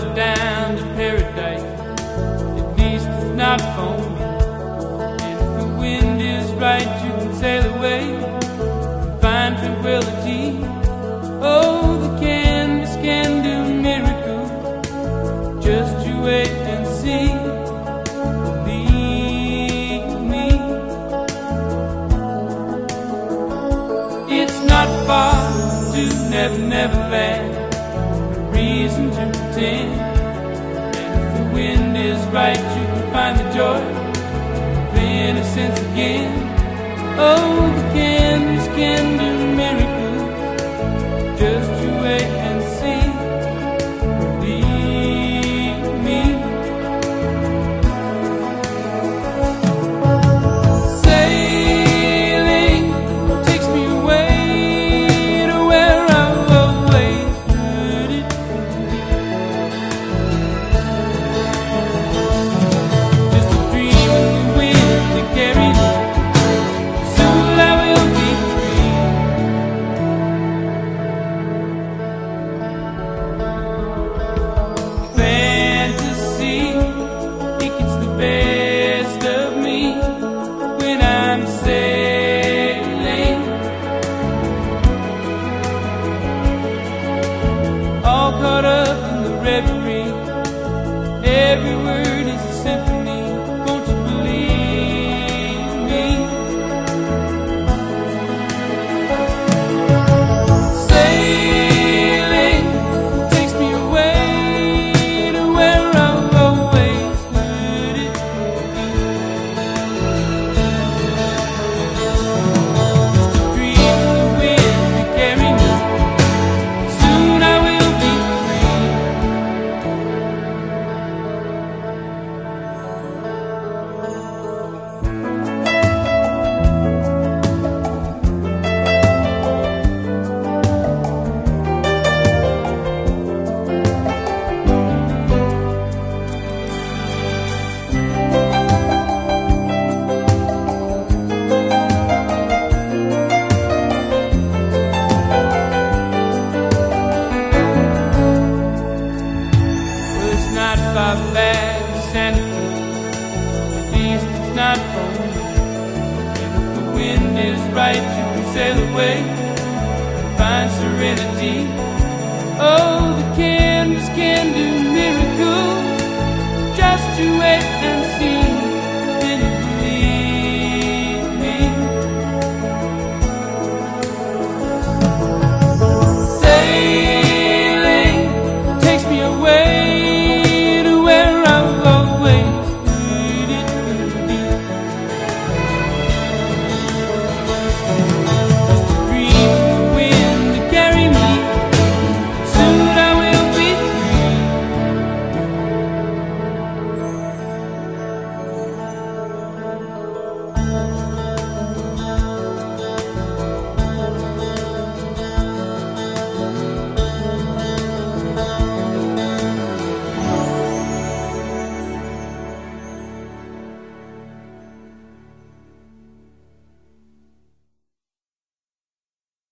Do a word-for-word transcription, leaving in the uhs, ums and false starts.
flight down to paradise. At least it's not phony. And if the wind is right, you can sail away and find tranquility. Oh, the canvas can do miracles. Just you wait and see. Believe me. It's not far to Never Never Land. Reason to pretend. And if the wind is right, you can find the joy of innocence again. Oh, the canvas can do miracles. Just you wait and see. Believe me. Sailing takes me away to where I've always heard it. Just a dream in the wind that carries me. Soon I will be free. Fantasy, it gets the best of me when I'm sailing. All caught up in the reverie. Every word is a symphony. Won't you believe me? Sailing takes me away to where I've always heard it. Just a dream in the wind to carry me. Soon I will be free. Well, it's not far back to Santa Cruz. At least it's not phony. And if the wind is right, you can sail away and find serenity. Oh, the canvas can do miracles. Just you wait and see.